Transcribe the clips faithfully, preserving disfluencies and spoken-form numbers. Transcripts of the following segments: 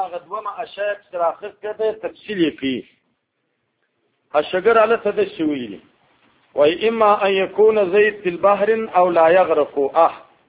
غدوما اشیاء سراخ کده تفصیلی فی الشجر على تدشويل وإما أن يكون زيد في البحر أو لا يغرق أه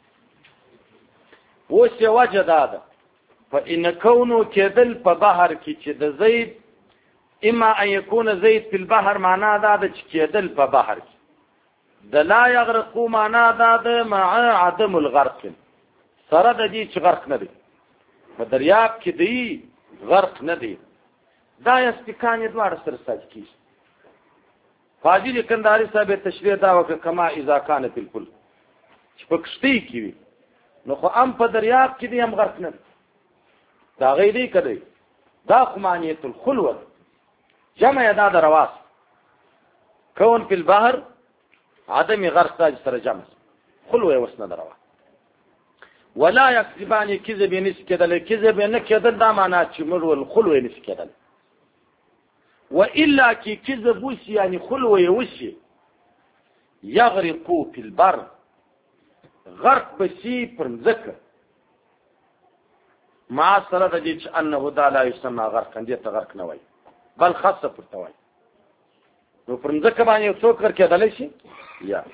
وسي وجد هذا فإن كونه كدل ببحر كي زيد إما أن يكون زيد في البحر معناه هذا كدل ببحر ده لا يغرق معناه هذا مع عدم الغرق سرد دي غرق ندي فدرياب كدي غرق ندي دا يستكان دوار سرساج كيش فاجی کنداری صاحب تشریح دا وکړه کما اذا کان فی الفل چې پکشتي کی نو خو ام په دریاب کې دی هم غرق نه دا غیری کړي دا خمانیت الخلوه جمع دا درواس کون فی البحر عدم غرق تاج سره جمع خلوه وسنه دروا ولا یکذبان کذب نسکدل کذب نه کدل دا معنا چې مر الخلوه نسکدل وإلا كي كذب وشي يعني خلوة يوشي يغرقوا في البر غرق بشي برمزكة مع الصلاة جيتش أنه دا لا يسمى غرقا ديت غرق نوي بل خاصة برتوي نو برمزكة باني يوصوك غرق يدا ليشي يا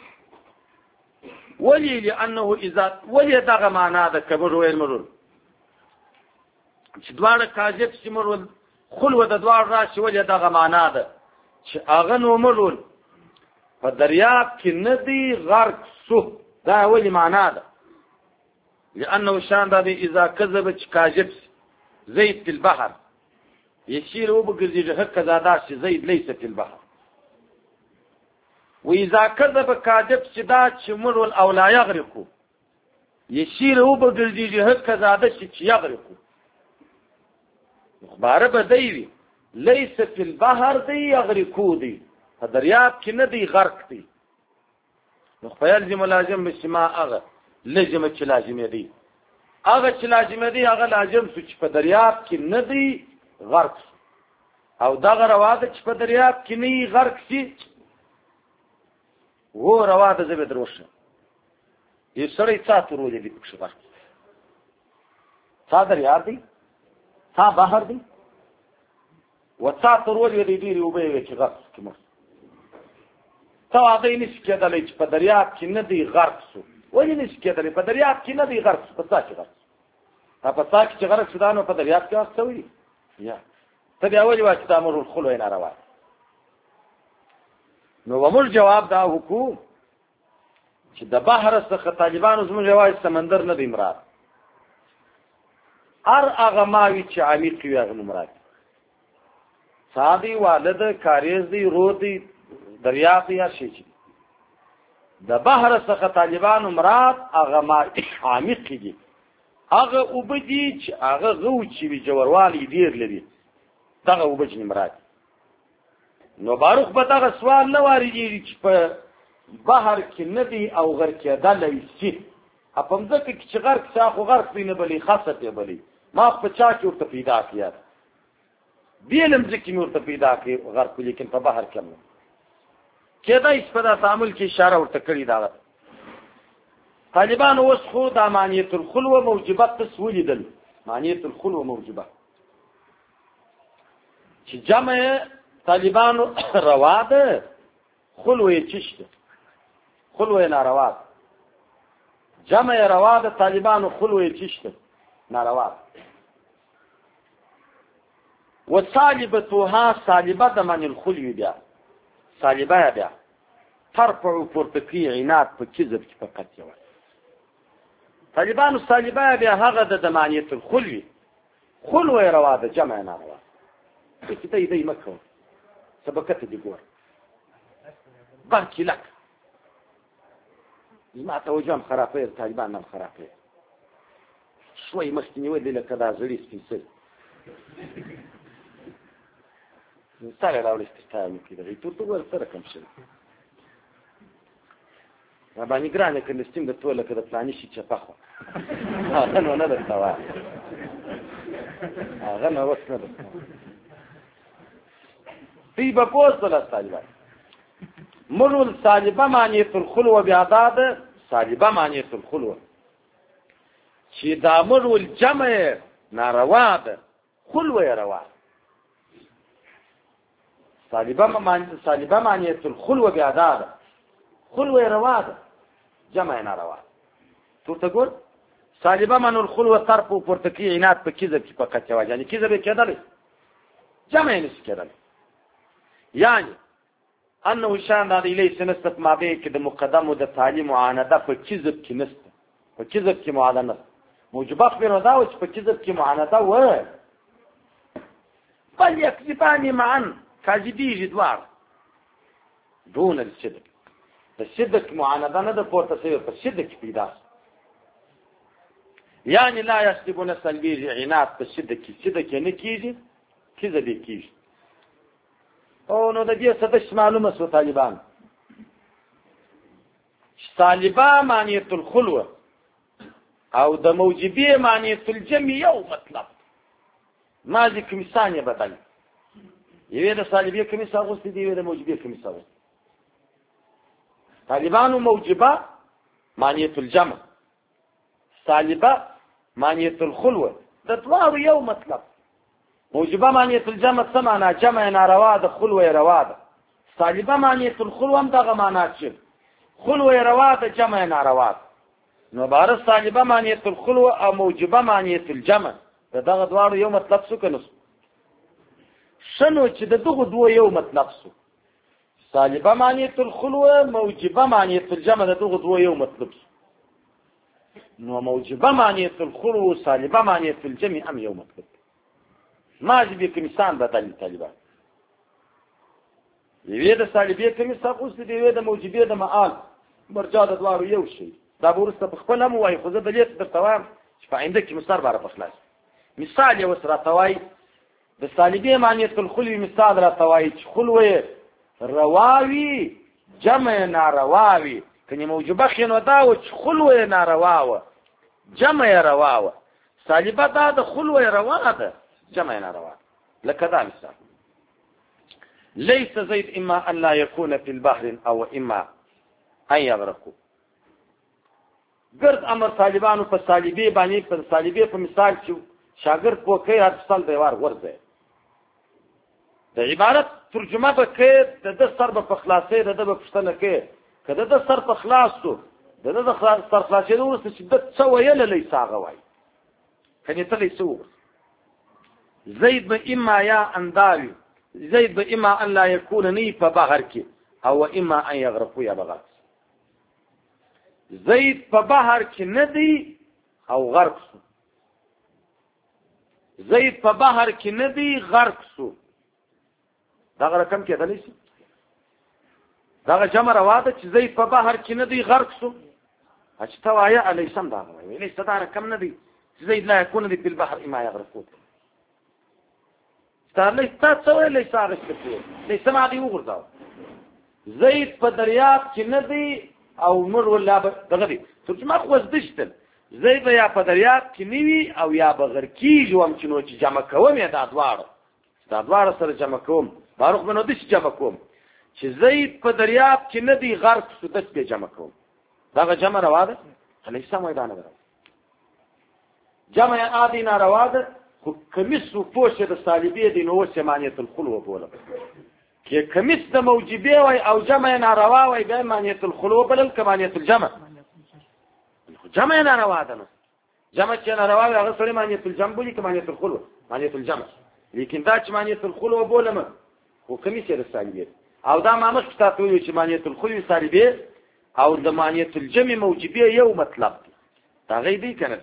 ولي لأنه إذا ولي داغ معنا هذا كبر وين مرول دوار كاجب سمرول خلوه د دوار راشي ولې دغه معنا ده چې هغه نو مرول په دریاب کې ندی غرق سو دا ولې معنا ده لانه شان ده اذا كذب كاذب زيد في البحر يشير وبغزي هكذا دا شي زيد ليس في البحر واذا كذب كاذب شدا چې مرول او لا يغرق يشير وبغزي هكذا دا شي يغرق مخباره بدیوی لیس فی البحر دی یغرقو دی دریاب کې نه دی غرق دی نو فیلزم لازم بشما هغه لازم چې لازم دی هغه چې لازم دی هغه لازم چې په دریاب کې نه دی غرق او دغه رواده چې په دریاب کې نه غرق شي وو رواده زبې دروشه یې سړی څاتو ورولې دی په غرق څا دریاب دی تا بحر دی وتا ترول یې دی دی وبې چې غرق کمر تا هغه نس کېدلې چې په دریاب کې نه دی غرق شو ولې نس کېدلې په دریاب کې نه دی غرق په څا کې غرق تا په څا کې غرق شو نو په دریاب کې غرق شوی یا ته بیا ولې وایي چې امر الخلوه نه راوړ نو ومر جواب دا حکوم چې د بحر څخه طالبانو زموږ جواز سمندر نه دی مراد ار هغه ماوی چې عمیق وي هغه مراد سادي والد کاریز دی رو دی دریاب یا شي چې د بحر څخه طالبانو مراد هغه ما عمیق دي هغه وبدي چې هغه غو چې وی جوړوالي ډیر لري دغه وبجنی مراد نو باروخ به دغه سوال نه واريږي چې په بحر کې ندي او غرق کېدل شي اپم ځکه چې غرق څاخو غرق دی نه بلی خاصه دی بلی ما په چا کې ورته پیدا کړی بیلم ځکه نور ته پیدا کړی غرق لیکن په بحر کې نه کېدا هیڅ په تعامل کې اشاره ورته کړی دا طالبان اوس خو د معنیت الخلوه موجبات تسویل دل معنیت الخلوه موجبه چې جمع طالبان روا ده خلوه چشته خلوه ناروا جمع روا ده طالبان خلوه چشته ناروا وصالبتها صالبه من الخلو بیا صالبه بیا ترفع پورتکی عناد په کذب کې فقط یو طالبان صالبه بیا هغه د معنیت الخلو خلوه روا ده جمع ناروا کته دې مکه سبقت دي ګور باقي لك ما توجهم خرافه طالبان نم خرافه شوي مخکنی ودی لکه دا زړی سپیڅل سره راوړل ستاسو کېږي ته ته ور سره کوم شي ما باندې ګرانه کله ستیم د ټوله کده پلانې شي چې پخو هغه نو نه درتاوه هغه نو وڅ نه درتاوه في بپوس ولا طالبان مرول صالبه معنیت الخلوه بیاداد صالبه معنیت الخلوه چې دا مرول جمع ناروا ده خلوه روا صالبه معنی صالبه معنی الخلوه بیاداده خلوه روا ده جمع نه روا تو ته ګور صالبه معنی الخلوه طرف او پرتکی عنایت په کذب کې پکې چوا یعنی کذب کېدل جمع نه کېدل یعنی انه شان د الیس نسبت ما به کې د مقدم او د تعلیم معانده په کذب کې نسبت په کذب کې معانده موجبه خبره دا او په کذب کې معانده و بل يكذبان معا كاذبي جدوار دون الصدق الصدق معانده نه د پورته سوی په صدق پیدا يعني لا يكذبون سلبي عناد په صدق کې صدق نه کیږي کذب کیږي او نو د دې څه معلومه سو طالبان طالبان معنیه الخلوه او د موجبه معنیه الجمع یو مطلب ماضي کوم ثانيه بدل یوه د طالبيه کوم څه غوښتي دی یوه د موجبه کوم څه طالبان موجبه معنیه الجمع طالبه معنیه الخلوه د دوه یو مطلب موجبه معنیه الجمع څه معنا جمع ناروا ده خلوه روا ده طالبه معنیه الخلوه هم دغه معنا چې خلوه روا ده جمع ناروا ده نو بار طالبه معنیه الخلوه او موجبه معنیه الجمع دغه دوه یو مطلب څه کنه شنو چې دغه دوه یو مطلب څه طالبه معنیه الخلوه موجبه معنیه الجمع دغه دوه یو مطلب نو موجبه معنیه الخلوه طالبه معنیه الجمع هم یو مطلب ماضي به کمیسان بدل طالبان یوه د طالبيه کمیسان اوس دی یوه د موجبه د معال مرجع د دوه یو شی دا ورسته په خپل هم وای خو زه د لیت در توام چې په آینده کې مستر بار په خلاص مثال یو سره توای د طالبيه معنیه الخلوه مثال را توای چې خلوه رواوی جمع نارواوی کني موجبه خنو دا او چې خلوه نارواوه جمع رواوه طالبه دا د خلوه روا ده جمع ناروا لکه دا مثال ليس زيد اما ان لا يكون في البحر او اما ان يغرقوا ګرد امر طالبانو په طالبي باندې په طالبي په مثال چې شاګرد پوکې هر څل دیوار ورځي د عبارت ترجمه به کې د سر په خلاصې د د پښتنه کې کله د سر په خلاصو د د سر خلاصې نو څه شدت څو ویل لې ساغه وای کني ته لیسو زيد به اما يا انداوي زيد به اما ان لا يكون ني په بحر کې او اما ان يغرقوا يا بغاث زيد په بحر کې ندي او غرق سو زيد په بحر کې ندي غرق سو دا رقم کې دلی شي دا جمع رواده چې زيد په بحر کې ندي غرق سو اچ توایا علي سم دا وي ليس دا رقم ندي زيد لا يكون في البحر اما يغرقوا ستارلې تاسو ولې سارش کړو لې سما دی وګرځاو زید په دریاب کې نه دی او نور ولا دغه دی ترجمه خو زدشتل زید یا په دریاب کې نیوي او یا بغیر کیږي وم چې نو چې جمع کوم یا د ادوار د ادوار سره جمع کوم فاروق بنو د جمع کوم چې زید په دریاب کې نه دی غرق شو د څه جمع کوم دا جمع رواده هلې سم وای دا نه جمع عادي نه رواده خو کمیس و پوشه د طالبيه د نو سمانیت الخلوه بوله کې کمیس د موجبه وای او جمع ناروا وای به مانیت الخلوه بل کمانیت الجمع جمع ناروا ده جمع چې ناروا هغه سره مانیت الجمع بولی کمانیت الخلوه مانیت الجمع لیکن دا چې مانیت الخلوه بوله ما خو کمیس د طالبيه او دا ما مخ تاسو وی چې مانیت الخلوه طالبيه او د مانیت الجمع موجبه یو مطلب دا غیبی کنه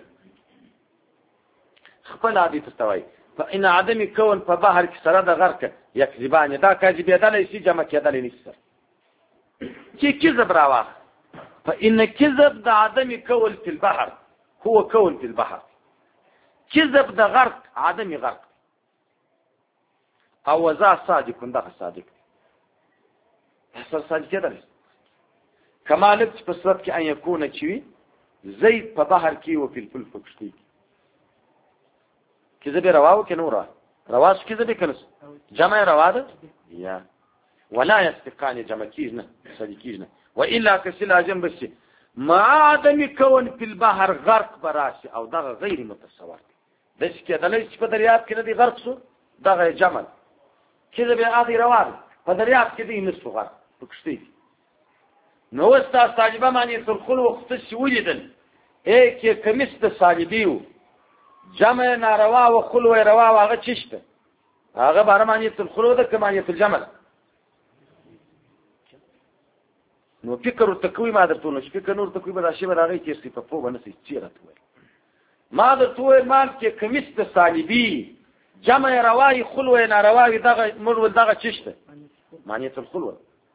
خپل عادي تستوي فإن عدم كون په بحر کې سره د غرق یکذبان دا کذب یدل شي جمع کېدل نشي چې کذب راوخ فإن كذب د عدم كون في البحر هو كون في البحر كذب د غرق عدم غرق او ذا صادق ده صادق حصل صادق کېدل کمالت په صورت کې ان يكون چوي زيد په بحر کې او په الفلك کې كذب رواو كنورا رواش كذب كنس جمع رواد يا ولا يستقان جمع كيجنا صديقيجنا وإلا كسلا جنبسي مع عدم كون في البحر غرق براسي أو ضغ غير متصور داسې کېدلی چې په دریاب کې نه دی غرق شو دغه جمل چې بیا ادي روان په دریاب کې دی نصف غرق په کښتۍ کې نو اوس دا صالبه معنیة الخلو خصوصي ولیدل ای کې کمیس د صالبي و جمع ناروا و خلو روا و هغه څه شته هغه باره معنیة الخلو ده که معنیة الجمل نو فکر ورته کوي ما درته نو فکر نور ته کوي به دا شی به د هغې تېر شي په پوه به نه شي چې راته وویل ما درته وویل مال کې کمیس د صالبي جمع روایي خلو نارواوي دغه موږ ول دغه څه شته معنیة الخلو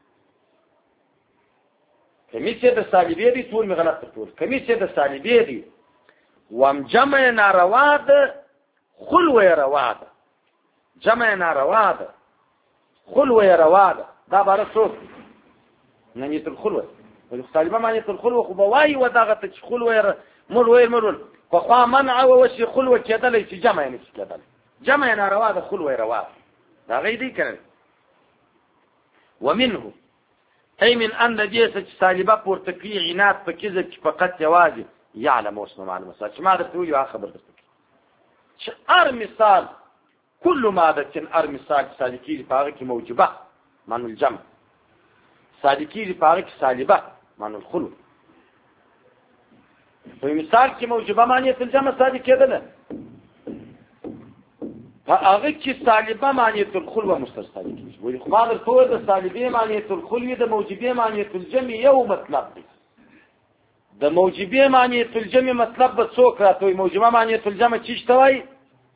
کمیس د صالبي دي ټول مې غلط ټول کمیس د صالبي دي وام جمع ناروا ده خلو روا ده جمع ناروا ده خلو روا ده دا باره څوک معنیة الخلوة والخالبة معنیة الخلوة خو بوای و دغه ته خلوة مول ویل مول خو خوا منع و وشي خلوة کېدلی چې جمع نه شي کېدلی جمع ناروا ده خلوة روا دا غي دي کنه ومنه اي من ان دې چې صالبه پورته کوي عناد په کېزه چې فقط یوازې يعلم واسمه معلومه چې ما درته ویل خبر درته چې ار مثال كل ماده ار مثال صالحي په هغه کې موجبه معنی الجمع صادقی دی پاره کې صالبه معنی الخلو په مثال کې موجبه معنی الجمع صادق کېدل په هغه کې صالبه معنی الخلو مستثنی کیږي ولی خو ما درته د صالبه معنی الخلو د موجبه معنی الجمع یو مطلب دی د موجبه معنی الجمع مطلب به څوک راته موجبه معنی الجمع چی شته وای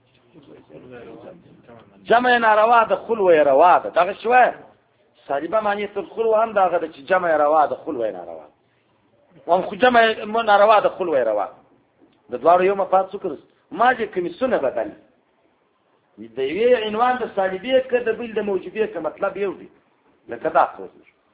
جمع ناروا د خلو روا ده دغه شوه صالبه معنیة الخلو هم داغه د چې جمع روا د خلو ناروا او خو جمع ناروا د خلو روا د دوار یو مفاد څوک ما چې کمیسونه بدل د یوې عنوان د صالبیه کې د بل د موجبیه کې مطلب یو دی لکه دا څه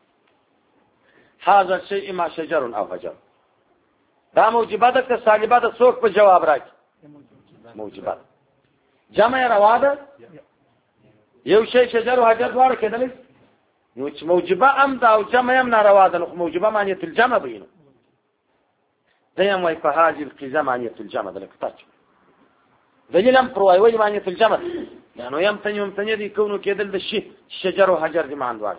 هاذا شيء ما شجر او حجر دا موجبه ده که صالبه ده څوک په جواب راکړي موجبه جمع روا ده یو شی شجر او حجر دوار کېدلی نو چې موجبه ام دا او جمع هم ناروا ده نو موجبه معنیة الجمع بینو دیم وای په هذه القضا معنیة الجمع ده لکه تاسو دلیل هم پر وای وای معنیة الجمع یعنی يمتني يمتني دي كونه کېدل د شی شجر او حجر دي معنی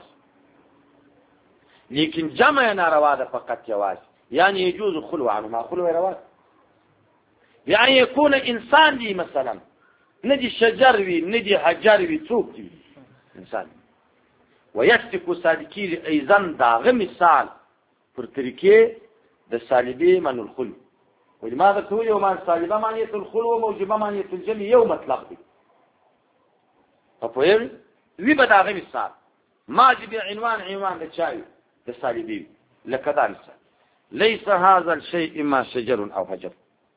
لیکن جمع ناروا ده فقط جواز يعني يجوز خلو عنه ما خلو روا يعني يكون انسان دي مثلا ندي شجر وي ندي حجر وي څوک دي انسان ويشتك صادقي ايضا داغه مثال پر طریقې د صالبي من الخلو ولماذا تقول يوم صالبه معنیة الخلو وموجبه معنیة الجمع یو مطلب دي فپوهیږي وی به داغه مثال ماجب عنوان عنوان د چای د صالبي لکه دا مثال ليس هذا الشيء ما شجر او حجر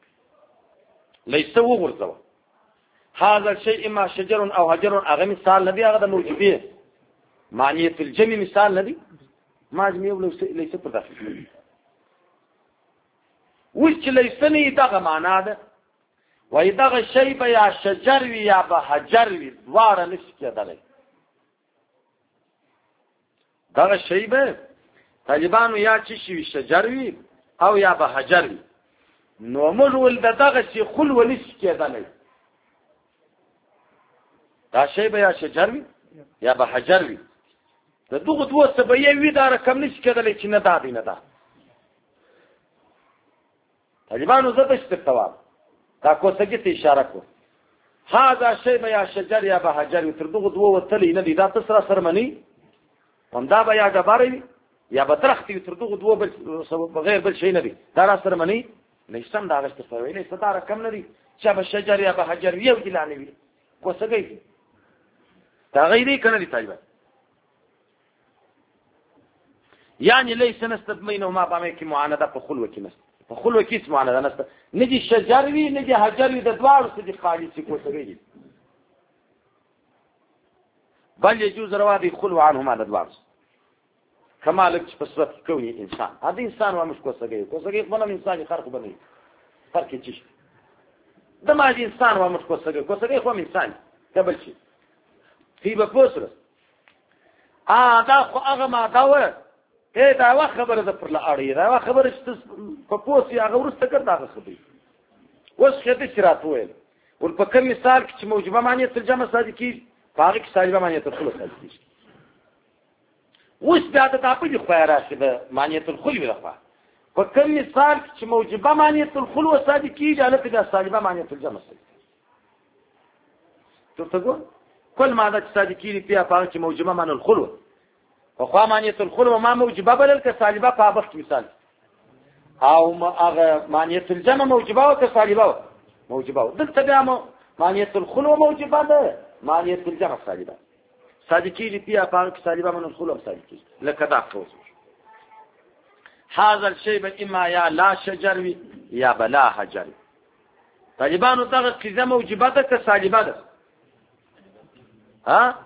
ليس وغرزوا هذا الشيء ما شجر او حجر هغه مثال لدی هغه د موجبه معنیة الجمع مثال لدی ماجمه ولو ليس پر داخل وش ليس نه دغه معنا ده وای دغه شی به یا شجر وی یا به حجر وی دواره نشي کېدلی دغه شی به طالبانو یا چې شي شجر وی او یا به حجر وی نو موږ ول دغه شی خلو نشي کېدلی دا شی به یا شجر وی یا به حجر وی د دغه دوه سبې وی دا رقم نشي کېدلی چې نه دا دی نه دا طالبانو زده استفتواب دا کوڅه ته اشاره کو هاذا شی به یا شجر یا به حجر تر دغه دوه وتلی نه دی دا تسره سره منی هم دا به یا جباري یا به درختي تر دغه دوه بل بغیر بل شي نه دی دا را سره منی نشم دا غشت سره نه ستاره رقم نه دی چې به شجر یا به حجر یو دی لانه وی کوڅه گئی دا غیري کنه دی طالبان يعني ليس نستبينهما بما معانده په خلوه کې نست په خلوه کې اسمه معانده نست ندي شجر وی ندي حجر وی د دوار څخه دي خالص کوڅه گئی بل يجوز روادي خلو عنهما د دوار كما لك په صفت كوني انسان هذا انسان ومش کوڅه گئی کوڅه گئی خپل انسان خرق بني فرق چی د ما دي انسان ومش کوڅه گئی کوڅه گئی خو انسان قبل شي في بفوسر اه دا خو هغه ما دا اے دا وا خبره ده پر لاړی دا خبره چې په پوسی هغه ورسته کړه دا خبره اوس خته شرات وې ول په کوم مثال کې چې موجبه معنی ترجمه صادقي هغه کې سالبه معنی تدخل صادقي اوس بیا د تاسو خو راشي د معنی تدخل ورخه په کوم مثال کې چې موجبه معنی تدخل صادقي جالب د سالبه معنی ترجمه صادقي ته څنګه كل ما ذا صادقي فيها فارق موجبه معنی الخلوه وخوا معنی الخلوه ما موجبه بل كسالبه فابخ مثال او ما معنی الجمع موجبه وكسالبه موجبه دلته بیا معنی الخلوه موجبه ده معنی الجمع سالبه صادقي فيها فارق سالبه من الخلوه صادقي لكذا فوز هذا الشيء اما يا لا شجر يا بلا حجر طالبانو دغه قضيه موجبه ده كسالبه ده ها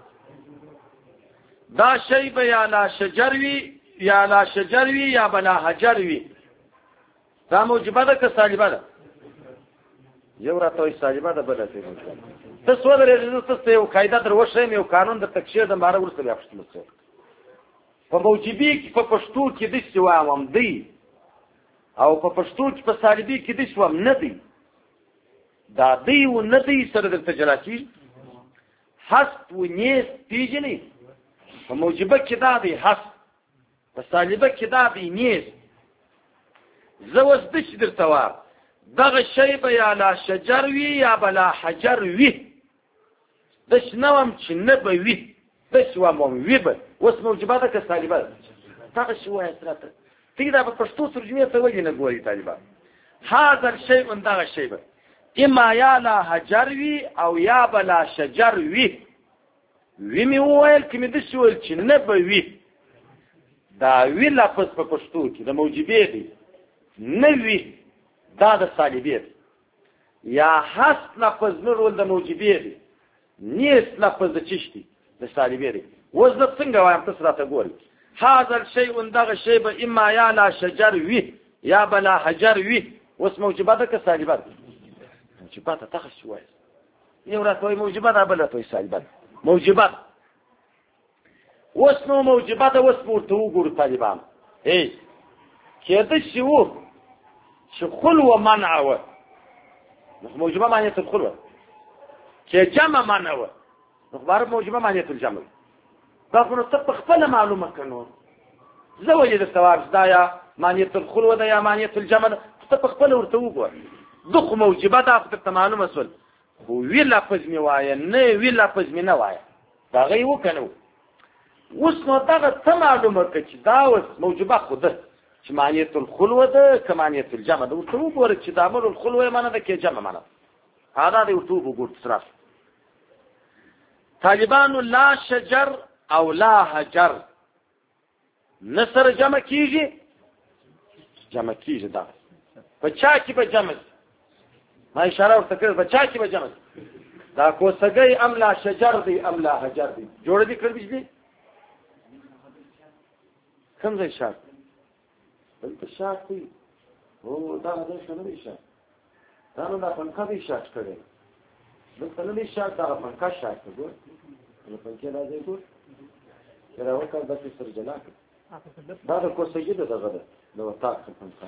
دا شی به یا لا شجر وی یا لا شجر وی یا بلا حجر وی دا موجبه ده که سالبه ده یو راته سالبه ده بل څه موجبه ته سو درې ته یو قاعده در وښیم یو قانون د تکشیر د ماره ورسره بیا پښتو مڅ په موجبي کې په پښتو کې د سوام دی او په پښتو کې په سالبي کې د سوام نه دی دا دی و نه دی سره د تجلاتی حسب و نیست پیجنی په موجبه کې دا دی حسب په سالبه کې دا دی نیست زه اوس داسې درته وایم دغه شی به یا لا شجر وي یا بلا حجر وي داسې نه وم چې نه به وي داسې وم وي به اوس موجبه ده که سالبه ده دغه شی وایاست راته ته دا په پښتو ترجمې ته ولې نه ګوري طالبان هذا الشیء دغه شی به اما یا لا حجر وی او یا بلا شجر وی وی می وویل کې می د شول چې نه به وی دا وی لفظ په پښتو کې د موجبه دی نه وی دا د سالبه دی یا حس لفظ نور د موجبه دی نیس لفظ د چشتي د سالبه دی وزن څنګه وایم تاسو راته ګورئ هذا الشيء دغه شی به اما یا لا شجر وی یا بلا حجر وی وس موجبه ده که سالبه ده موجبه ده تخص شويه یو راته موجبه ده بل راته سالبه ده موجبه وس نو موجبه ده وس ورته وګورئ طالبان هي کېده شی وو چې خلوه منع و موجبه معنی ته خلوه چې جمع منع و خبر موجبه معنی ته جمع دا خو ته خپل معلومه کنو زوجه د ثواب دایا معنی ته خلوه ده یا معنی ته جمع ته خپل ورته وګورئ دغه موجبه ده ته معلومه سول خو وی لفظ می وای نه وی لفظ می نه وای دا غي وکنو اوس نو دغه ته معلومه کړي دا اوس موجبه خو ده چې معنی ته الخلوه ده کمعنی ته الجمع ده ورته وګورئ چې د عمل الخلوه معنی ده کې جمع معنی هذا دی ورته وګورئ صراحه طالبان لا شجر او لا حجر نصر جمع کیږي جمع کیږي دا په چا کې به جمع ما اشاره ورته کړې په چا کې به جمع دا کوسګي ام لا شجر دی ام لا حجر دی جوړ دي کړ بجلی کوم ځای شرط په شرط دی او دا نه شنو دی شرط دا نو دا پنکا دی شرط کړی دلته نه دی شرط دا پنکا شرط دی نو پنکا راځي ګور کله وکړه د څه سره جلا دا د کوسګي دغه ده نو تاسو پنکا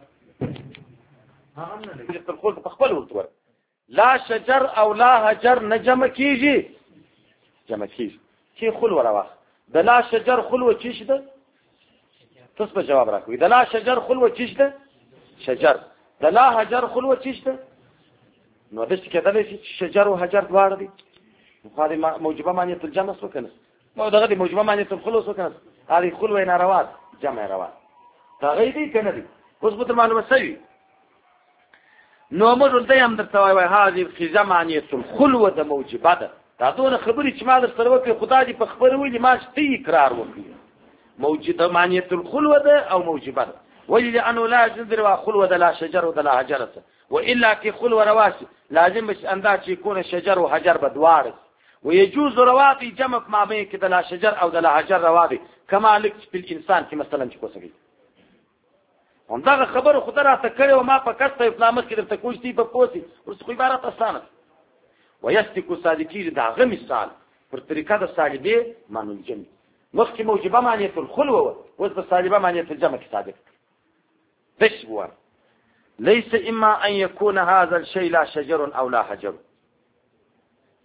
تدخل بخبل ورتور لا شجر او لا حجر نجم کیږي جمع کیږي کی خلوه راوخ د لا شجر خلوه چیش ده تاسو په جواب راکوي د لا شجر خلوه چیش ده شجر د لا حجر خلوه چیش ده نو د څه کېدل چې شجر او حجر دواړه دي خو دا موجبه معنی ته جمع سو کنه نو دغه موجبه معنی ته خلوه سو کنه هغه خلوه نه روات جمع روات دا غي دي کنه دي اوس به معلومه سوي نو موږ دې هم درته وایو هذه خزه معنی الخلوه د موجبه ده دا دونه خبرې چې ما در سره وکړې خدای دې په خبره ویلي ما چې اقرار وکړي موجبه معنی الخلوه ده او موجبه ده ولي انه لا يجدر خلوه ده لا شجر ولا حجر والا كي خلوه رواسي لازم مش انداز يكون شجر وحجر بدوارس ويجوز رواتي جمع ما بين كده لا شجر او لا حجر رواتي كما لك في الانسان كما مثلا کوسګي هم دا خبره خدای راته کړې او ما په کسته اسلامت کې درته کوشتي په پوسی ورڅ خو عبارت اسانه ويستكو صادقي دا غ مثال پر طریقه د صالبه معنی الجمع مخکې موجبه معنی الخلوه او د صالبه معنی الجمع کې صادق بس هو ليس اما ان يكون هذا الشيء لا شجر او لا حجر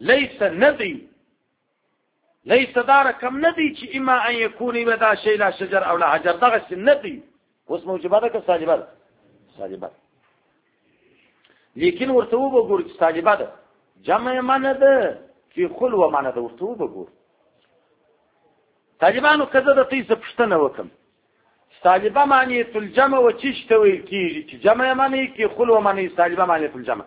ليس ندي ليس دار كم ندي چې اما ان يكون ودا شيء لا شجر او لا حجر دغه ندي اوس موجبات که سالبات سالبات لیکن ورته وګور چې سالبات جمع معنی ده چې خلوه معنی ده ورته وګور طالبانو کزه د تیسه پښتنه وکم سالبه معنی تل جمع و چیش ته ویل کیږي چې جمع معنی کې خلوه معنی سالبه معنی تل جمع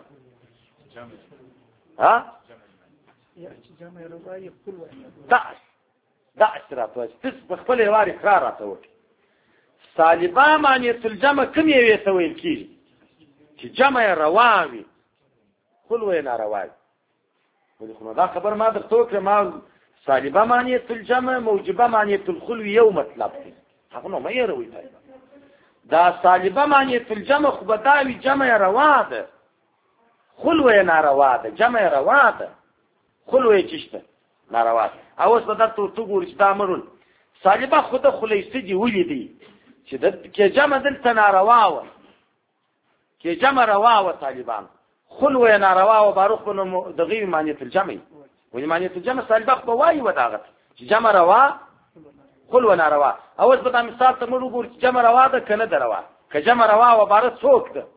ها یا چې جمع رضای خلوه دا دا استراتو تس بخپل واری اقرار راته وکي سالبه معنی تل جمع کوم یې ته ویل کیږي چې جمع رواوي خلوه نارواوي ولې خو دا خبر ما در توکه ما سالبه معنی الجمع موجبه معنی الخلو یو مطلب دی هغه نو مې روي دا سالبه معنی الجمع خو بداوی جمع روا ده خلو یې ناروا ده جمع روا ده خلو یې چشته ناروا ده اوس په درته تو ګورې دا امرون سالبه خود خلیصه دی ولیدي چې د کې جمع دلته ناروا و کې جمع روا و طالبان خلو یې ناروا و باروخ بنو د غیر معنی الجمع ولې معنی الجمع سالبه په وایي وداغت چې جمع روا خلو ناروا اوس په مثال ته موږ وګورو چې جمع روا ده کنه دروا که جمع روا و عبارت څوک ده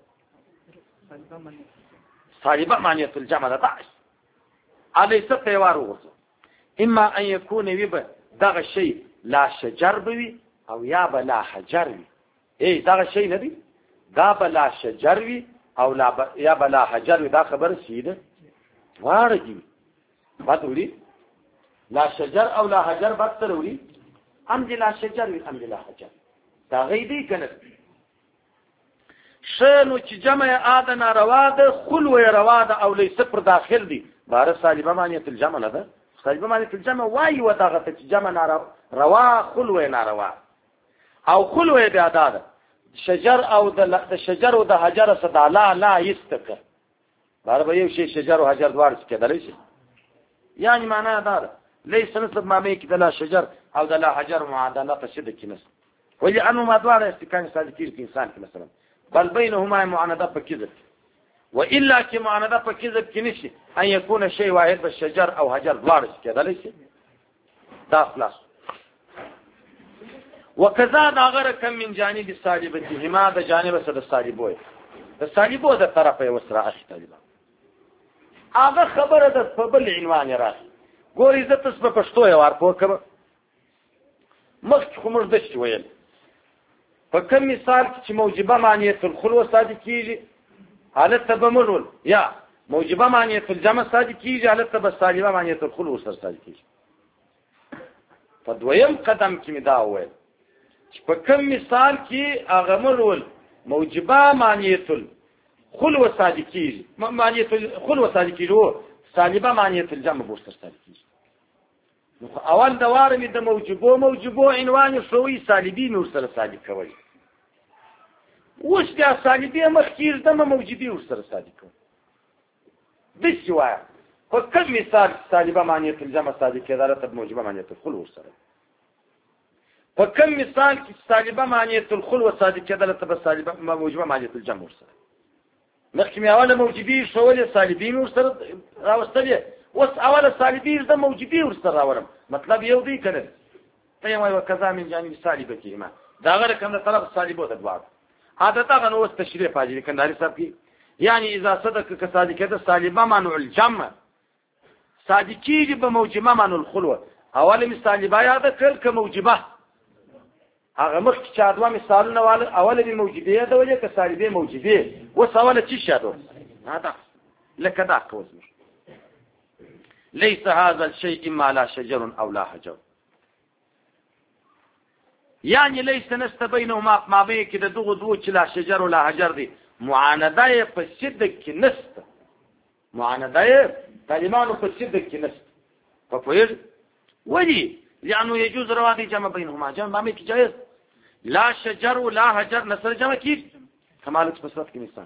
سالبه معنی الجمع ده داش الیس تیوار وګورو اما ان يكون وب دغه شی لا شجر بوي او یا بلا حجر وي ای دغه شی نه دی دا بلا شجر وي او لا ب... یا بلا حجر وي دا خبر سیده وارجی بات وری لا شجر او لا حجر بات سره وری ام دي لا شجر وي ام دي لا حجر دا غیدی کنه شنو چې جمع ادنا روا ده خلو روا ده او لیس پر داخل دي بار سالبه معنی الجمع نه ده سالبه معنی الجمع وای و دغه چې جمع ناروا روا خلو ناروا او خلو به ادا ده شجر او د شجر او د حجر صدا لا لا یستک بار به یو شی شجر او حجر دوار څه کېدلی شي یعنی معنی دا ده ليس نسب ما ميك د لا شجر او د لا حجر معادله تشد کې نس ولي انه ما دوار استکان صادقیر کې انسان کې مثلا بل بينهما معانده فكذب والا كي معانده فكذب کې نشي ان يكون شيء واحد بالشجر او حجر دوار څه کېدلی شي دا خلاص وكذا داغره كم من جانب الصالبتهما د جانب سد الصالبوي د صالبو د طرفه وسره اخی طالبان هغه خبره د په عنوان راځي ګورې عزت په پښتو یې ورپو کړه مخ خو موږ د څه ویل په کوم مثال کې چې موجبه معنی الخلو صادق کیږي حالت ته بمرول یا موجبه معنی الجمع صادق کیږي حالت ته بصالبه معنی الخلو سره صادق کیږي په دویم قدم کې مدا ویل چې په کوم مثال کې هغه مرول موجبه معنی الخلو صادق کیږي معنی الخلو صادق کیږي سالبه معنی الجمع بوستر صادق کیږي نو اول دوار می د موجبو موجبو عنوان شوی سالبی نور سره صادق کوي اوس د سالبی مخکیر د موجبی ور سره صادق کوي د سوای په کوم مثال سالبه معنی الجمع صادق کیدل ته موجبه معنی الخلو سره په کوم مثال کې سالبه معنی الخلو صادق کیدل ته سالبه موجبه معنی الجمع سره مخکې اوله موجبی شوی سالبی نور سره راوستل اوس اوله سالبی د موجبی ور سره راورم مطلب یو دی کنه ته یو وکذا من جانب سالبه کیما دا غره کوم طرف سالبو د دوار عادت هغه نو تشریح پاجي کنداري صاحب کی یعنی اذا صدق ک صادقه د سالبه معنی الجمع صادقی به موجبه معنی الخلو اوله مثالبه یاد کړ ک موجبه هغه مخ چې چادوا مثالونه واله اوله دی موجبه ده ولې ک سالبه موجبه و سواله چی شادو هذا لك دا کوز ليس هذا الشيء اما لا شجر او لا حجر يعني ليس نست بينهما ما بين كده دغه دو چې لا شجر ولا حجر دي معانده په شدت کې نست معانده کلمانو په شدت کې نست په پوهر ولي لانه يجوز روادي جمع بينهما جمع ما بين کې جائز لا شجر ولا حجر نسر جمع کې کمالت فسرت کې مثال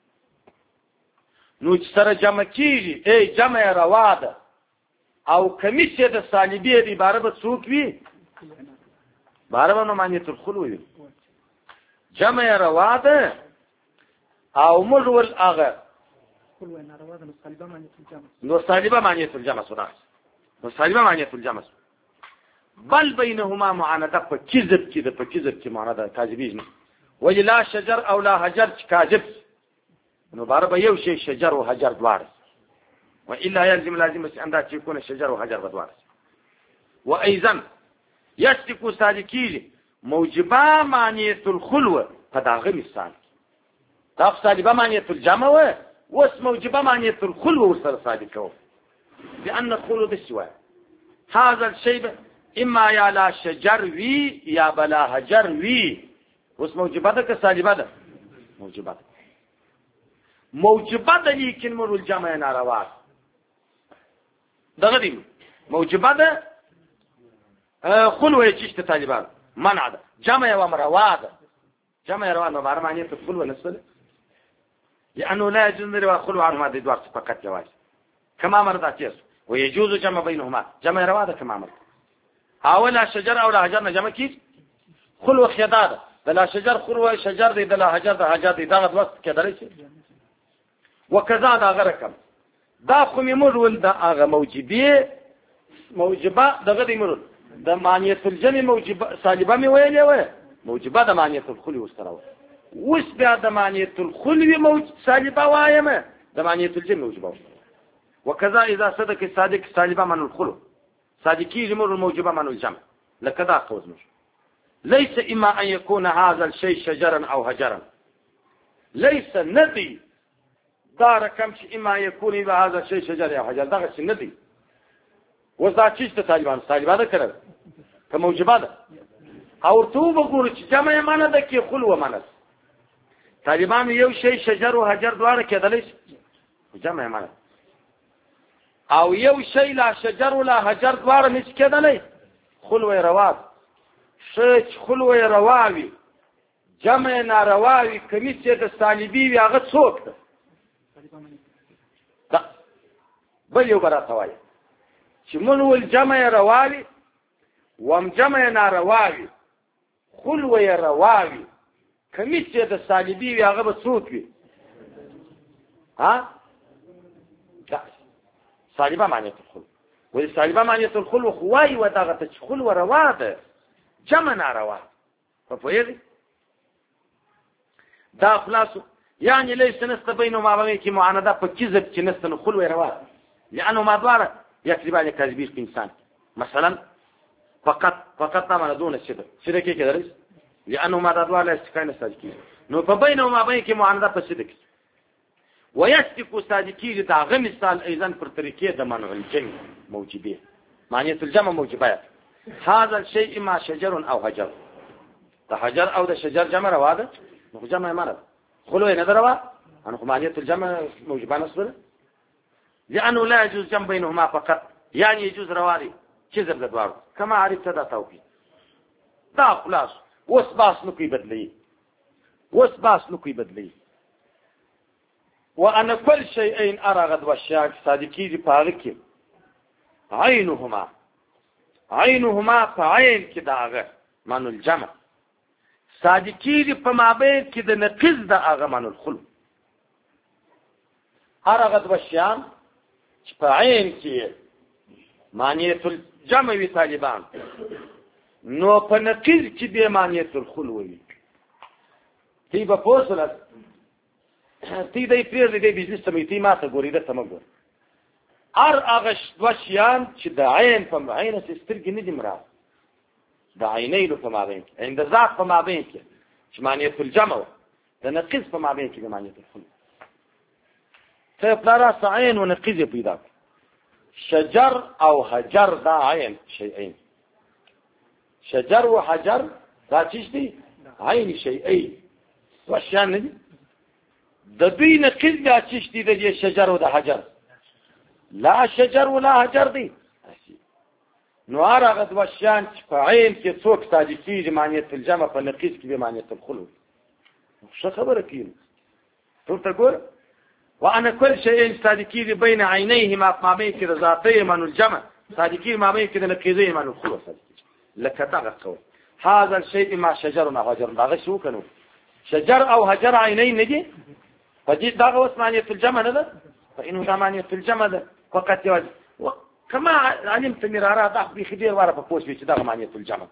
نو چې سره جمع کیږي ای جمع رواده او کمیشه د صالبیه دی باره به څوک وي باره به معنی الخلو وي جمع رواده او مجول اغه خلوة ناروا ده صالبة معنية الجمع نو صالبة معنية الجمع صدق نو صالبة معنية الجمع بل بينهما معاندة فكذب كذا فكذب كي معاندة كاذبين وجه لا شجر أو لا هجر كاذب نو باربا يوشي شجر وهجر دوارس وإلا يلزم لازم عندها يكون الشجر وهجر بدوارس وأيضا يشتكو سالكيلي موجبا معنية الخلوة فداغي مثال تاق سالبا معنية الجمع واسم موجبا معنية الخلوة وصل سالكه لأن الخلوة بالسواء هذا الشيء إما يا لا شجر وي يا بلا هجر وي واسم موجبا ده كسالبا ده موجبا ده موجبا ده لكن مرو الجمع ناروات دغدي موجبا ده خلوة يشتى طالبان منع ده جمع ومرواد جمع رواد مبارا معنية الخلوة نسبة لأنه لا يجوز نروا خلوة عنهما دي دوار فقط جواز كما مرض أتيس ويجوز جمع بينهما جمع رواد كما مرض أولا شجر أولا هجرنا جمع كيس خلوة خيادة دلا شجر خلوة شجر دي دلا هجر ده هجر دي داغد وقت كده ليش وكذا دا غركم دا خمي مرول دا آغا موجبية موجبة دا غدي مرول دا معنية الجمع موجبة سالبة مي ويلي وي موجبة دا معنية الخلو وستراوه وش بها دا معنية الخلو موج سالبة وايمة دا معنية الجمع موجبة وكذا إذا صدق الصادق سالبة من الخلو صادقي جمر الموجبة من الجمع لكذا قوز مش ليس إما أن يكون هذا الشيء شجرا أو هجرا ليس ندي دار كمش إما يكون بهذا الشيء شجر أو حجر داغش الندي وذاكيش تطالبان طالبان كره كموجبات او تو بقول جمع معنا دكي خلوه معنا طالبان یو شيء شجر وهجر دواره کېدلې جمع معنا او یو شيء لا شجر ولا هجر دواره نش کېدلې خلوه رواد شيء خلوه رواوي جمع نارواوي کمیسه د طالبي وي هغه څوک ده بل یو برا توای چې منو الجمع رواوي وم جمع نارواوي خلوه رواوي کمیسه د طالبي وي هغه څوک وي ها ده طالبه معنی الخلو و طالبه معنی الخلو خوای و دغه خلوه رواده جمع ناروا په پوهیږي دا خلاص يعني ليس نستبين ما بين كي معانده فكذب كي نستن خلوه روا لانه ما دوار يكذب على كاذبين انسان مثلا فقط فقط ما دون الشرك شرك كده ليس لانه ما دوار لا استكان الصادقين نو فبين ما بين كي معانده فصدق ويسلك صادقي دا غمثال ايضا في طريقه د منع الجمع موجبه معنيه الجمع موجبات هذا الشيء ما شجر او هجر ده حجر او ده شجر جمع رواده نو جمع مرض خلوه نظروا أنا معنية الجمع موجبان أصبر لأنه لا يجوز جمع بينهما فقط يعني يجوز رواري كذب لدوار كما عرفت هذا توقيت دا خلاص وسباس نكوي بدلي وسباس نكوي بدلي وأنا كل شيئين أرى غد والشاك صادقي دي بارك عينهما عينهما فعين كداغه من الجمع صادقي دي فمابين كده نقص دا آغا من الخلو أرغد بشيان فعين كي معنية الجمع وي طالبان نو فنقص كي بي معنية الخلو وي تي بفوصلت تي دي فير دي بيزنس تمي تي ما تقوري ده تمقور أر أغش بشيان كي دا عين فمعين سيسترقي ندي مراد دا عينيلو فما بينك عند ذات فما بينك معنية الجمع ده نقص فما بينك معنية الخلو طيب لا راس عين ونقص بيداك شجر او هجر دا عين شيئين شجر وحجر دا تيش دي عين شيئين واشيان دي دا دوي نقص دا تيش دي دا شجر ودا حجر لا شجر ولا هجر دي نو أرغد وشان فعين كي صوك صادقي معنية الجمع فنقيس كي بمعنية الخلو شو خبرك يلو تقول تقول وأنا كل شيء صادقي بين عينيه ما بين كده ذاتيه من الجمع صادقي ما بين كده نقيزيه من الخلو صادقي لك دغ قول هذا الشيء ما شجر ما هجر دغ شو كانوا شجر أو هجر عينين نجي فدي دغه اوس معنیت الجمع نه ده فانه دا معنیت الجمع ده فقط یواز کما علمت مرارا دا به خدیر واره په پوښ چې دغه معنیت الجمع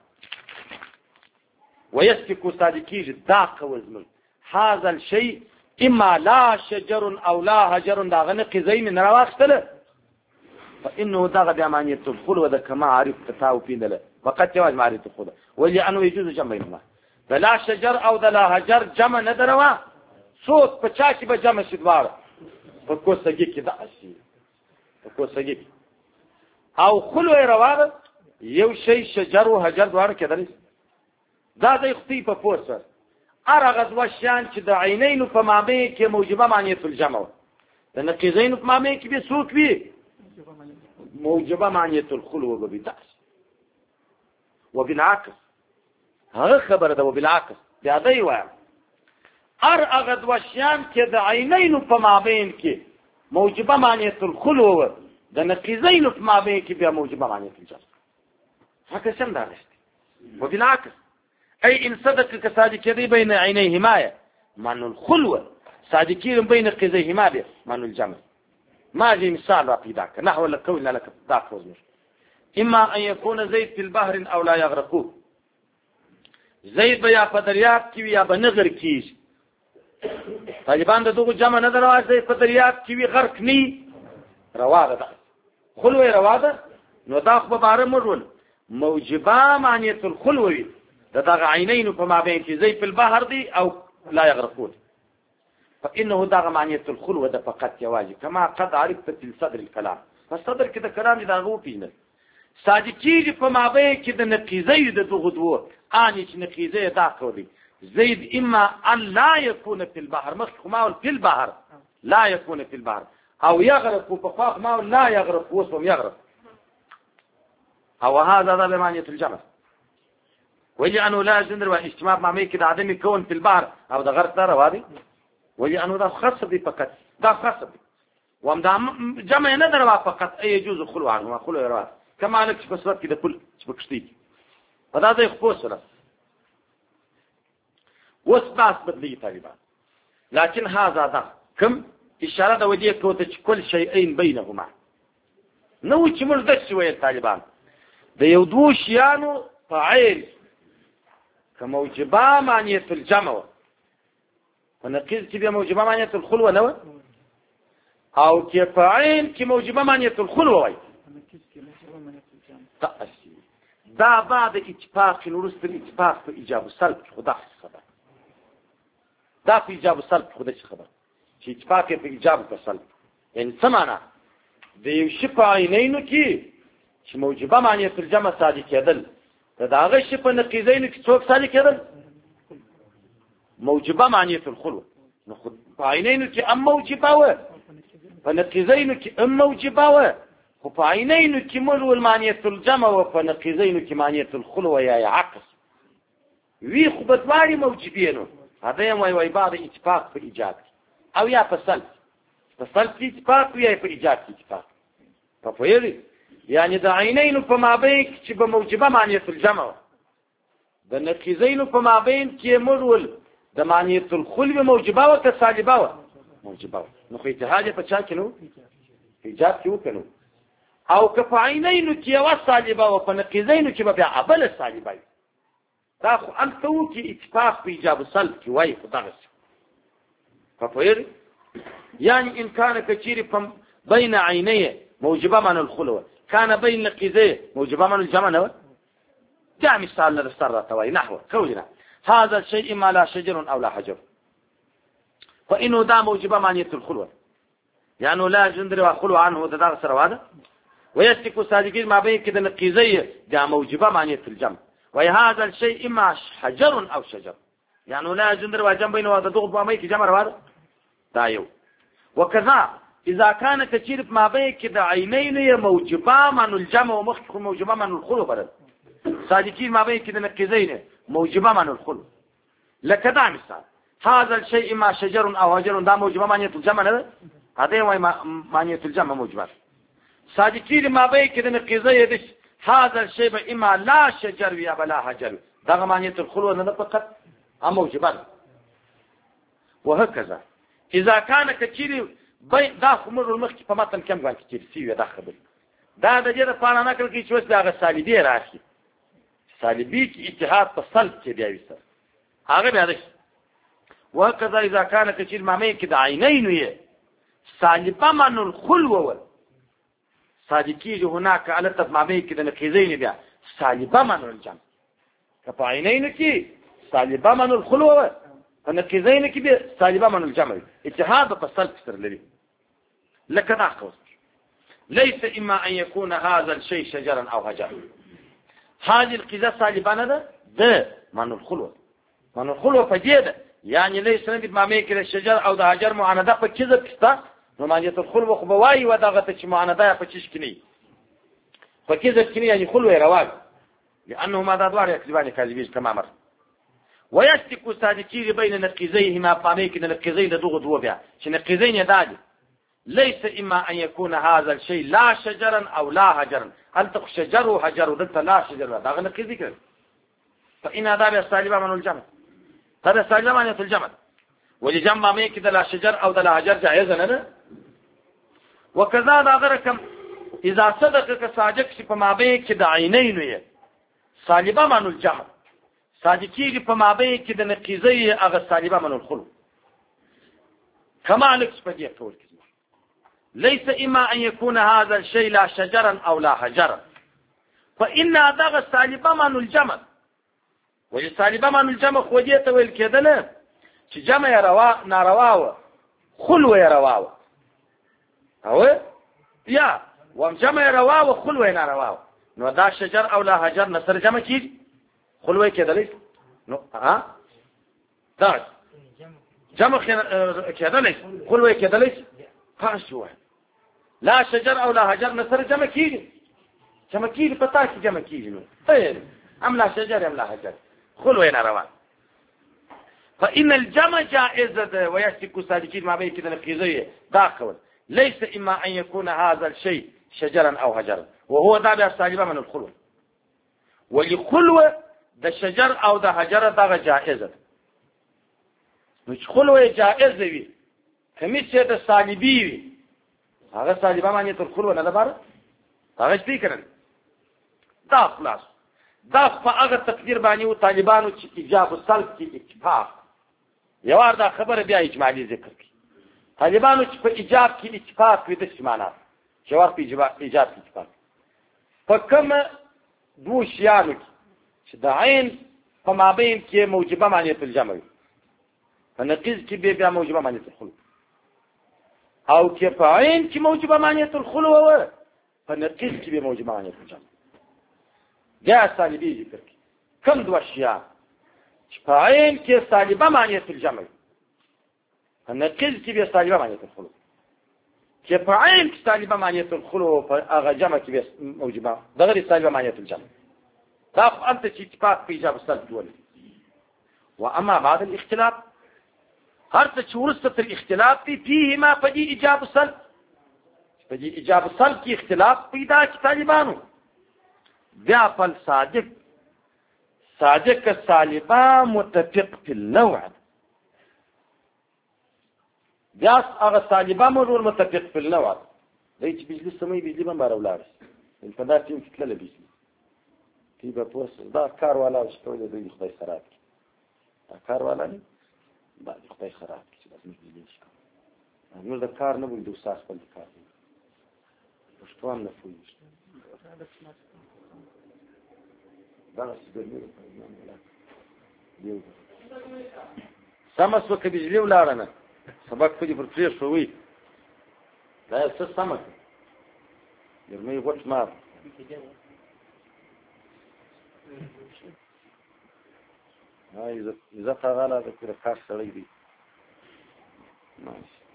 ويسفك صادقيج داق وزمن هذا الشيء اما لا شجر او لا هجر دا غنق زين نرواختله فانه دغه د معنیت الخلوه ده كما عارف تتاو فينا فقط یواز معنیت الخلوه ولي انه يجوز جمع بينهما دا لا شجر او دا لا هجر جمع نه دروا څوک په چا کې به جمع شي دواره په کوسګي کې دا شي په کوسګي او خلوه رواغه یو شی شجر او حجر دواره کېدل دا د اختی په پوسه ارغز وشان چې د عینین په مابین کې موجبه معنیت الجمع د نقیزین په مابین کې به څوک وي موجبه معنیت الخلوه به بتاس وبالعكس هغه خبره ده وبالعكس بیا دی وایم ارغز وشان چې د عینین په مابین کې موجبه معنیت الخلوه د نقیزین په مابین کې بیا موجبه معنیت الجمع هکذا څنګه راغشتي وبالعكس أي إن صدق كصادقين بين عينيهما معنى الخلوة صادقين بين قزيهما معنى الجمع ما جي مثال رابي ذاك نحو لكون لك ذاك وزمر إما أن يكون زيد في البحر أو لا يغرقوه زيد بيا فدرياب كيوي يا بنغر كيج طالبان دغه جمع نظر واځي زيد فدرياب كيوي غرق ني رواده ده خلوة رواده نو دا خو بار مرول موجبه معنیت الخلوه دا دغه عینین په مابین کې زي په البحر دي او لا يغرقون فانه دغه معنیت الخلوه ده فقط یواجب كما قد عرفت في صدر الكلام فصدر کې د کلام دا غو پینه صادقی په مابین کې د نقیزې د دغه دوه اني چې نقیزې دا کوي زيد اما ان لا يكون في البحر مخما في البحر لا يكون في البحر او يغرق فخاف ما لا يغرق وصم يغرق او هذا ده بمعنية الجمع ولأنه لا جندر واجتماع مع ميك ده عدم يكون في البحر او ده غرق ده روادي ولأنه ده خاص بي فقط ده خاص بي وام ده جمع ندر فقط اي يجوز خلو عنه خلو يرواد كما لك بصورت كده كل بكشتيك فده ده يخبوص له وسباس بدلي تقريبا لكن هذا ده كم إشارة ده وديه كوتش كل شيئين بينهما نو چې موږ د شوې طالبان د یو دوه شیانو فاعل كموجبه معنیت الجمع ونقيز كبير موجبه معنیت الخلوه نو او كفاعل كموجبه معنیت الخلوه وي دا بعد اتفاق ورست الاتفاق في ايجاب السلب خدا خبر دا في ايجاب السلب خدا خبر چې اتفاق في ايجاب السلب يعني سمعنا د یو شی په عینینو کې چې موجبه معنیت الجمع صادق کېدل دا هغه شی په نقیزینو کې څوک صادق کېدل موجبه معنیت الخلوه نو خو په عینینو کې ام موجبه و په نقیزینو کې ام موجبه و خو په عینینو کې مول معنیت الجمع و په نقیزینو کې معنیت الخلوه یا عکس وی خو په دواري موجبینو هدا یم وای وای بعد اتفاق په ایجاد او یا په سلب فصل في اتفاق ويا في إيجاد اتفاق ففيري يعني دا عينين فما بين كي بموجبة معنية الجمع دا نقيزين فما بين كي مرول دا معنية الخل بموجبة وكسالبة موجبة نخيط هذا فشاكنو إيجاد كيو كنو أو كفعينين كي وصالبة وفنقيزين كي ببيع عبال السالبة تاخو أنتو كي اتفاق بإيجاب السلب كي واي فضغس ففيري يعني إن كان كثير بين عينيه موجبة من الخلوة كان بين نقيزيه موجبة من الجمع جاء مثال للسرة توي نحو كوجنا هذا الشيء ما لا شجر أو لا حجر فإنه دا موجبة معنية الخلوة يعني لا جندر وخلو عنه دا سر هذا ويسلك صادقين ما بين كده نقيزيه دا موجبة معنية الجمع وهذا الشيء إما حجر أو شجر يعني لا جندر وجنب بينه هذا ضغط ما يك جمع هذا دايو وكذا إذا كان كثير ما بين كده عينين موجبة من الجمع ومخ موجبة من الخلو بدل صادقين ما بين كده نقيزين موجبة من الخلو لكذا مثال هذا الشيء ما شجر أو هجر ده موجبة معنية الجمع هذا هو معنية الجمع موجبة صادقين ما بين كده نقيزين هذا الشيء إما لا شجر يا بلا هجر ده معنية الخلو أنا فقط موجبة وهكذا اذا كان کچيري دا خمر المخ په متن کم غوښتي چې سی دا خبر دا د دې لپاره نقل کې چې وس دا صلیبي راشي صلیبي کې اتحاد په صلب کې دی وسه هغه بیا ده وکذا اذا كان کچير مامې کې د عینین وي صلیبه من الخلو ول صادقي هناك على طب مامې کې د نقیزین بیا صلیبه من الجمع کپا عینین کې صلیبه من الخلو ول فنقیزین کې بیا صلیبه من الجمع اتحاد په صلب سره لري لکه دا قوس ليس إما أن يكون هذا الشيء شجرا أو هجرا هذه القزة صالبانة ده ده من الخلوة من الخلوة فجيدة يعني ليس نبي ما ميكل الشجر أو ده هجر معاندة فكذب كستا نمانية الخلوة خبواي وداغتش معاندة فكش كني فكذب كني يعني خلوة رواج لأنه ما دوار يكذبان كاذبين كما مر ويشتك صادقين بين نقيزيهما فاميكن نقيزين دوغ دو بها شنقيزين يداجي ليس إما أن يكون هذا الشيء لا شجرا أو لا هجرا هل تقول شجر وهجر ودلت لا شجر هذا نقيز ذكر فإن هذا بيستعجب من الجمل هذا يستعجب من الجمل ولجمع ميك لا شجر أو لا هجر جائزا وكذا غيركم إذا صدقك صادق فما بيك دعينين صالبا من الجمل صادقي فما بيك نقيزي أغا صالبا من الخلق كما لك سبديه تقول ليس إما أن يكون هذا الشيء لا شجرا أو لا هجرا فإن هذا الصالبة من الجمل والصالبة من الجمل خوجيته والكذنة جمع يروا نارواوة خلوة يرواوة هو يا وجمع يرواوة خلوة نارواوة نو دا شجر أو لا هجر نصر جمع كيج خلوة كذا ليس نو ها دا جمع كذا ليس خلوة كذا ليس خاص واحد لا شجر او لا هجر نصر جمع کیږي جمع کیږي پتا کی جمع کیږي نو طيب ام لا شجر ام لا هجر خلوه ناروا فان الجمع جائز ويشتك صادقين ما بين كده نقيزيه داخل ليس اما ان يكون هذا الشيء شجرا او هجرا وهو تابع صالبه من الخلوه ولخلوه ده شجر او ده هجر ده جائز مش خلوه جائز وي کمیشه ده صالبي وي هغه صالبه معنی تر خلوه نه لپاره هغه شپې کړل دا خلاص دا په هغه تقدیر باندې او طالبانو چې ایجاب السلب کې اتفاق یو ور دا خبره بیا اجمالی ذکر کی طالبانو چې په ایجاب کې اتفاق وي د سمانه چې ور په ایجاب کې اتفاق په کوم دو شیانو چې د عین په مابین کې موجبه معنی تل جمع په نقیز کې بیا موجبه معنی تل خلوه او کې په عین کې موجبه معنی تل خلوه و په نقیز کې به موجبه معنی تل جمع جاء صالبي ذکر کی کم دو اشیاء چې په عین کې صالبه معنی تل جمع په نقیز کې به صالبه معنی تل خلوه چې په عین کې صالبه معنی تل خلوه په هغه جمع کې به موجبه دغه صالبه معنی تل جمع دا انت چې اتفاق په ایجاب السلب دول واما بعد الاختلاف هر څه چې ورسته تر اختلاف دي فيهما فدي ایجاب السلب فدي ایجاب السلب کې اختلاف پیدا کی طالبانو بیا فل صادق صادق صالبا متفق في النوع بیا هغه صالبا مرور متفق في النوع دای چې بجلی سمې بجلی باندې راولار په دا ټیم کې تلل بجلی کی به پوس دا کار والا چې ټول دوی خدای خراب کی دا کار والا نه بعد خدای خراب کی بس موږ دې نشو نو دا کار نه وي د استاد په کار پښتو هم نه فوي دا څه دی سمس وکړي بجلی ولارنه سبق په دې پر پرې شوې دا څه سمک درمه وټ ما هاي اذا اذا قال هذا كده خاص سړی دی ماشي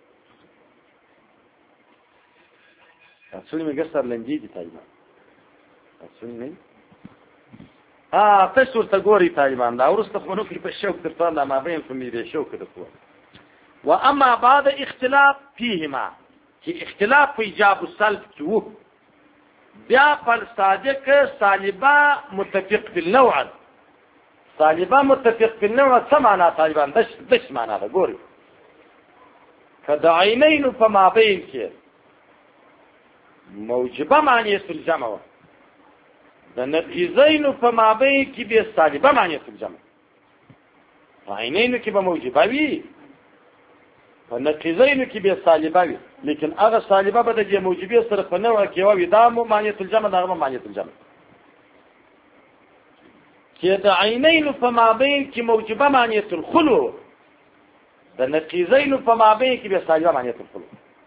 تاسو می ګسر لنجې دي طالبان تاسو نه اه تاسو ته ګوري طالبان دا ورسته خو نو کې په شوق تر طالع ما بین په می دي شوق ده خو واما بعد اختلاف فيهما چې اختلاف په ایجاب السلب کې وو بیا پر صادق صالبه متفق بالنوع صالبه متفق بالنوع څه معنا طالبان دش دش معنا ده ګوري که د عینینو په مابین کې موجبه معنیة الجمع و د نقیضینو په مابین کې به سالبه معنیة الجمع. په عینینو کې به موجبه وي، په نقیضینو کې به سالبه وي، لیکن هغه سالبه به د موجبې سره په نوع کې وي، دا مو معنیة الجمع، دا مو معنیة الجمع. چې د عینینو په مابین کې موجبه معنیة الخلو، د نقیضینو په مابین کې به سالبه معنیة الخلو.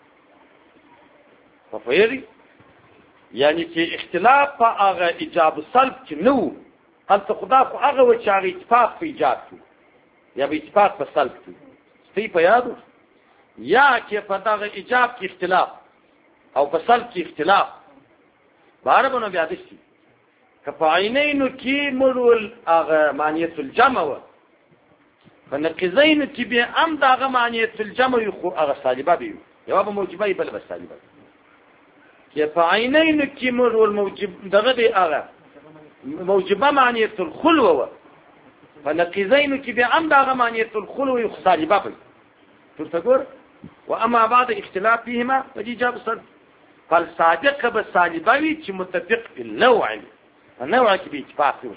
په فیری یعنی چې اختلاف په هغه ایجاب سلب کې نو هلته خدا خو هغه و چې هغه اتفاق په ایجاب کې یا به اتفاق په سلب کې ستی په یادو، یا چې په دغه ایجاب کې اختلاف او په سلب کې اختلاف باره بنو بیا دشتي که په عینینو کې مرول هغه معنیة الجمع و په نقیضینو کې به هم دغه معنیة الجمع وي، خو هغه سالبه به وي، یوه به موجبه وي بله به سالبه وي. چې په عینینو کې مرول موجب دغه دی هغه موجبه معنیة الخلو و په نقیضینو کې به هم دغه معنیة الخلو وي، خو سالبه به وي. ورته ګور واما بعد اختلاف فيهما فإيجاب السلب، فالسابقه به سالبه وي چې متفق في النوع، النوع کې به اتفاق وي.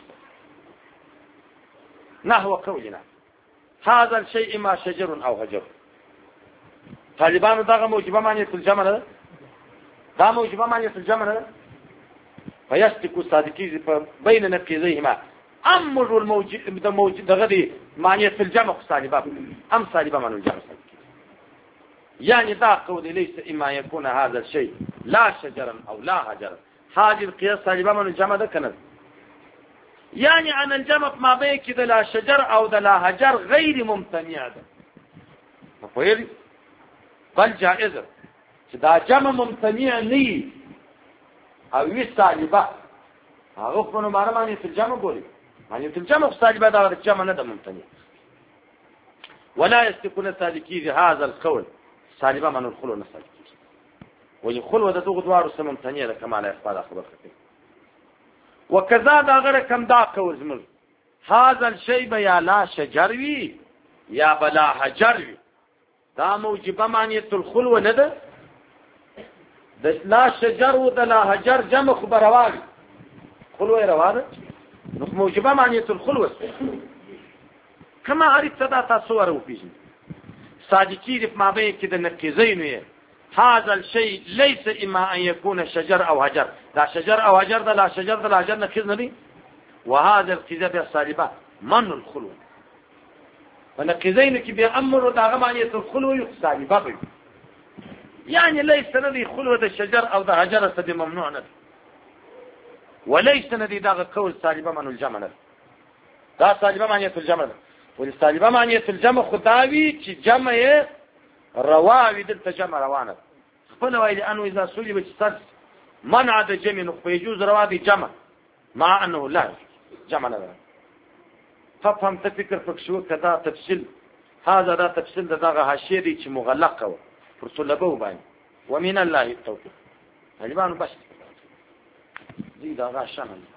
نحو قولنا هذا الشيء ما شجر او هجر، طالبانو دغه موجبه معنیة الجمع ده، دا موجبه معنیة الجمع ده، فيشتكوا صادقين بين نقيضيهما. امر الموجب ده موجب دغه دي معنیة الجمع سالبه ام سالبه معنیة الجمع، يعني دا قول ليس اما يكون هذا الشيء لا شجرا او لا هجرا، هذه القياس سالبه معنیة الجمع ده كنز، يعني عن الجمع ما بين كده لا شجر او ده لا هجر غير ممتنع ده، مفهوم؟ بل جائزه دا جمع ممتنع ني او وی سالبه هغه په نوم باندې په جمع بولي، يعني په جمع سالبه دا جمع نه ده ممتنع. ولا يستكون سالكي هذا القول سالبه من الخلو نه سالكي، والخلو ده دغه دوار سم ممتنع ده كما لا اخبار خبر کوي. وكذا دا غره کم دا قول زمر هذا الشيء يا لا شجر وي يا بلا حجر وي، دا موجبه معنیة الخلو نه ده، د لا شجر و د لا حجر جمع خبر رواني خلوه روانه نو موجبه معنیة الخلوه كما عرفت دا تصور وفيجن صادقي في ما بين كده نقيضين. هذا الشيء ليس اما ان يكون شجر او حجر، لا شجر او حجر ده لا شجر ده لا حجر نقيض ندي، وهذا القذاب الصالبه من الخلوه، فنقيضين كي بيامر دا معنیة الخلوه صالبه، يعني ليس ندي خلوة الشجر او ده حجر سدي ممنوع ندي، وليس ندي دا قول سالبه من الجمع ندي، دا سالبه معنیة الجمع ده، والسالبه معنیة الجمع خداوي چې جمع رواوي دلته جمع روانه خپل وایي انه اذا سلب الصرف منع د جمع نو يجوز روادي جمع مع انه لا جمع نه. ففهم تفكر فكشو كذا تفصيل هذا دا تفصيل دغه حاشیه دي چې مغلقه و فرسلبه باندې ومن الله التوفيق. طالبانو بس دي دا غشان